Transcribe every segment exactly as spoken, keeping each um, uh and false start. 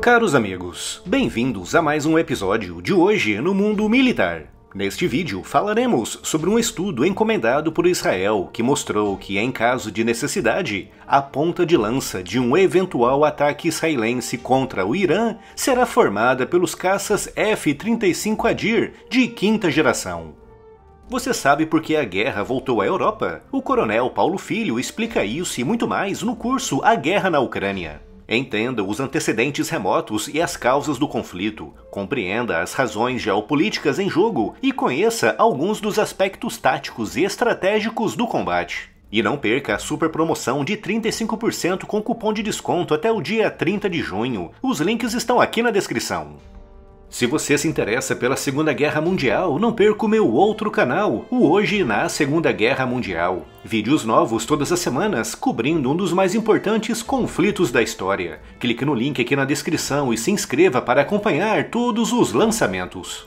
Caros amigos, bem-vindos a mais um episódio de Hoje no Mundo Militar. Neste vídeo falaremos sobre um estudo encomendado por Israel que mostrou que, em caso de necessidade, a ponta de lança de um eventual ataque israelense contra o Irã será formada pelos caças F trinta e cinco Adir de quinta geração. Você sabe por que a guerra voltou à Europa? O coronel Paulo Filho explica isso e muito mais no curso A Guerra na Ucrânia. Entenda os antecedentes remotos e as causas do conflito, compreenda as razões geopolíticas em jogo e conheça alguns dos aspectos táticos e estratégicos do combate. E não perca a super promoção de trinta e cinco por cento com cupom de desconto até o dia trinta de junho. Os links estão aqui na descrição. Se você se interessa pela Segunda Guerra Mundial, não perca o meu outro canal, o Hoje na Segunda Guerra Mundial. Vídeos novos todas as semanas, cobrindo um dos mais importantes conflitos da história. Clique no link aqui na descrição e se inscreva para acompanhar todos os lançamentos.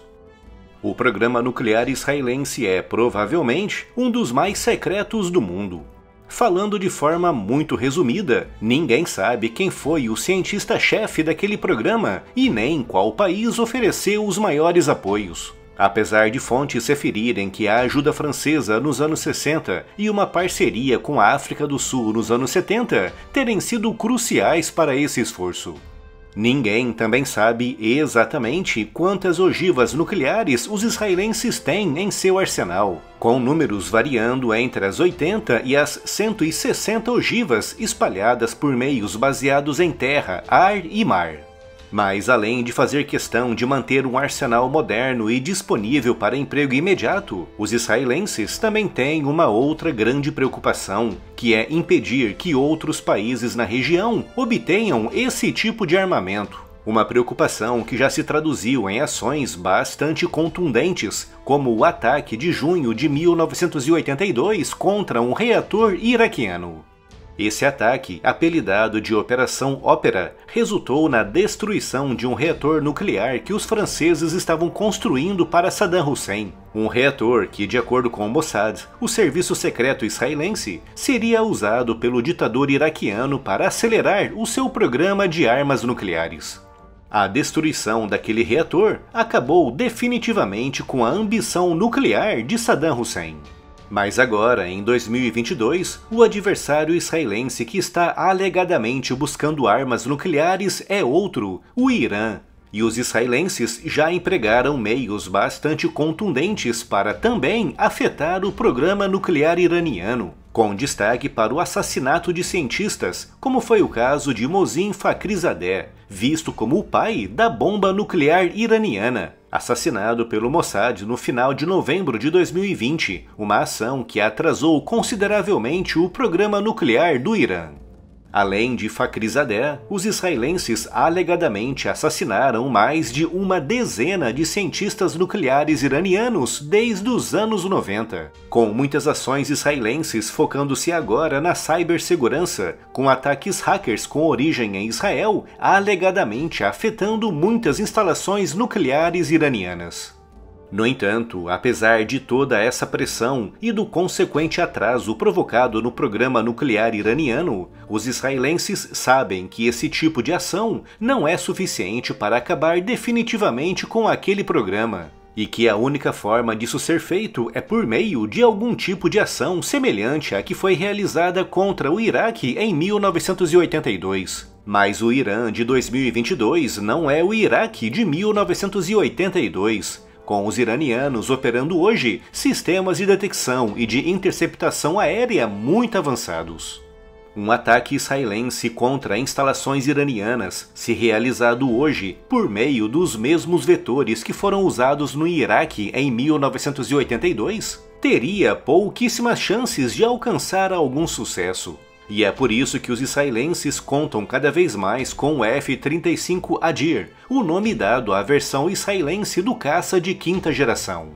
O programa nuclear israelense é, provavelmente, um dos mais secretos do mundo. Falando de forma muito resumida, ninguém sabe quem foi o cientista-chefe daquele programa e nem qual país ofereceu os maiores apoios. Apesar de fontes referirem que a ajuda francesa nos anos sessenta e uma parceria com a África do Sul nos anos setenta terem sido cruciais para esse esforço. Ninguém também sabe exatamente quantas ogivas nucleares os israelenses têm em seu arsenal, com números variando entre as oitenta e as cento e sessenta ogivas espalhadas por meios baseados em terra, ar e mar. Mas além de fazer questão de manter um arsenal moderno e disponível para emprego imediato, os israelenses também têm uma outra grande preocupação, que é impedir que outros países na região obtenham esse tipo de armamento. Uma preocupação que já se traduziu em ações bastante contundentes, como o ataque de junho de mil novecentos e oitenta e dois contra um reator iraquiano. Esse ataque, apelidado de Operação Ópera, resultou na destruição de um reator nuclear que os franceses estavam construindo para Saddam Hussein. Um reator que, de acordo com o Mossad, o serviço secreto israelense, seria usado pelo ditador iraquiano para acelerar o seu programa de armas nucleares. A destruição daquele reator acabou definitivamente com a ambição nuclear de Saddam Hussein. Mas agora, em dois mil e vinte e dois, o adversário israelense que está alegadamente buscando armas nucleares é outro, o Irã. E os israelenses já empregaram meios bastante contundentes para também afetar o programa nuclear iraniano, com destaque para o assassinato de cientistas, como foi o caso de Mohsin Fakhrizadeh, visto como o pai da bomba nuclear iraniana, assassinado pelo Mossad no final de novembro de dois mil e vinte, uma ação que atrasou consideravelmente o programa nuclear do Irã. Além de Fakhrizadeh, os israelenses alegadamente assassinaram mais de uma dezena de cientistas nucleares iranianos desde os anos noventa, com muitas ações israelenses focando-se agora na cibersegurança, com ataques hackers com origem em Israel alegadamente afetando muitas instalações nucleares iranianas. No entanto, apesar de toda essa pressão e do consequente atraso provocado no programa nuclear iraniano, os israelenses sabem que esse tipo de ação não é suficiente para acabar definitivamente com aquele programa, e que a única forma disso ser feito é por meio de algum tipo de ação semelhante à que foi realizada contra o Iraque em mil novecentos e oitenta e dois. Mas o Irã de dois mil e vinte e dois não é o Iraque de mil novecentos e oitenta e dois. Com os iranianos operando hoje sistemas de detecção e de interceptação aérea muito avançados. Um ataque israelense contra instalações iranianas, se realizado hoje por meio dos mesmos vetores que foram usados no Iraque em mil novecentos e oitenta e dois, teria pouquíssimas chances de alcançar algum sucesso. E é por isso que os israelenses contam cada vez mais com o F trinta e cinco Adir, o nome dado à versão israelense do caça de quinta geração.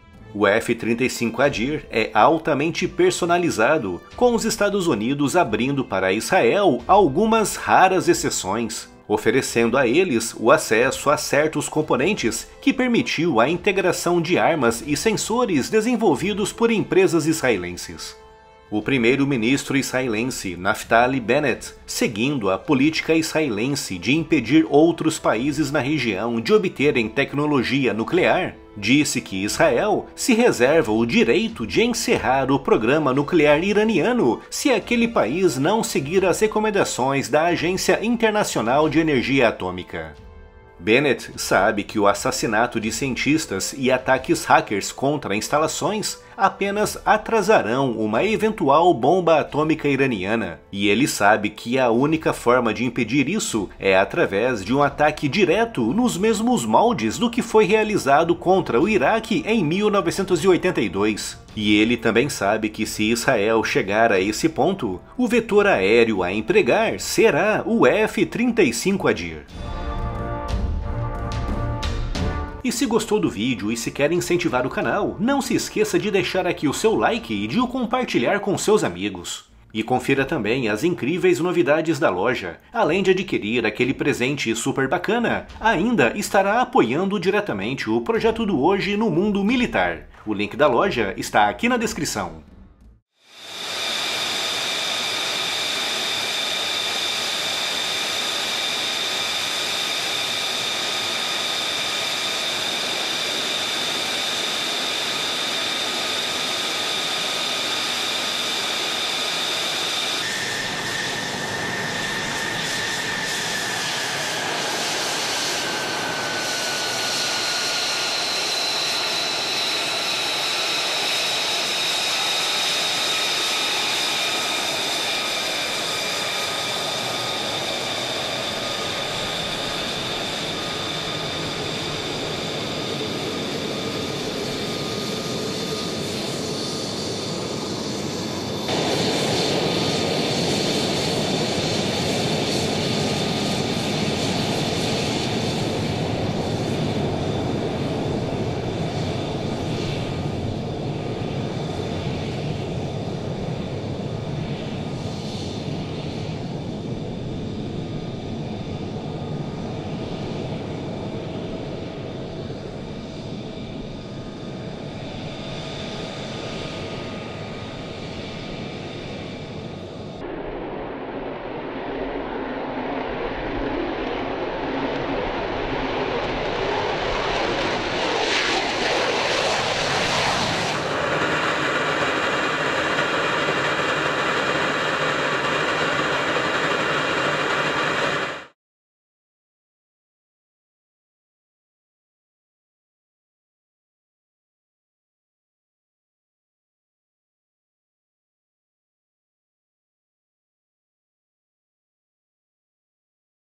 O F trinta e cinco Adir é altamente personalizado, com os Estados Unidos abrindo para Israel algumas raras exceções, oferecendo a eles o acesso a certos componentes que permitiu a integração de armas e sensores desenvolvidos por empresas israelenses. O primeiro-ministro israelense Naftali Bennett, seguindo a política israelense de impedir outros países na região de obterem tecnologia nuclear, disse que Israel se reserva o direito de encerrar o programa nuclear iraniano se aquele país não seguir as recomendações da Agência Internacional de Energia Atômica. Bennett sabe que o assassinato de cientistas e ataques hackers contra instalações apenas atrasarão uma eventual bomba atômica iraniana, e ele sabe que a única forma de impedir isso é através de um ataque direto nos mesmos moldes do que foi realizado contra o Iraque em mil novecentos e oitenta e dois. E ele também sabe que se Israel chegar a esse ponto, o vetor aéreo a empregar será o F trinta e cinco Adir. E se gostou do vídeo e se quer incentivar o canal, não se esqueça de deixar aqui o seu like e de o compartilhar com seus amigos. E confira também as incríveis novidades da loja. Além de adquirir aquele presente super bacana, ainda estará apoiando diretamente o projeto do Hoje no Mundo Militar. O link da loja está aqui na descrição.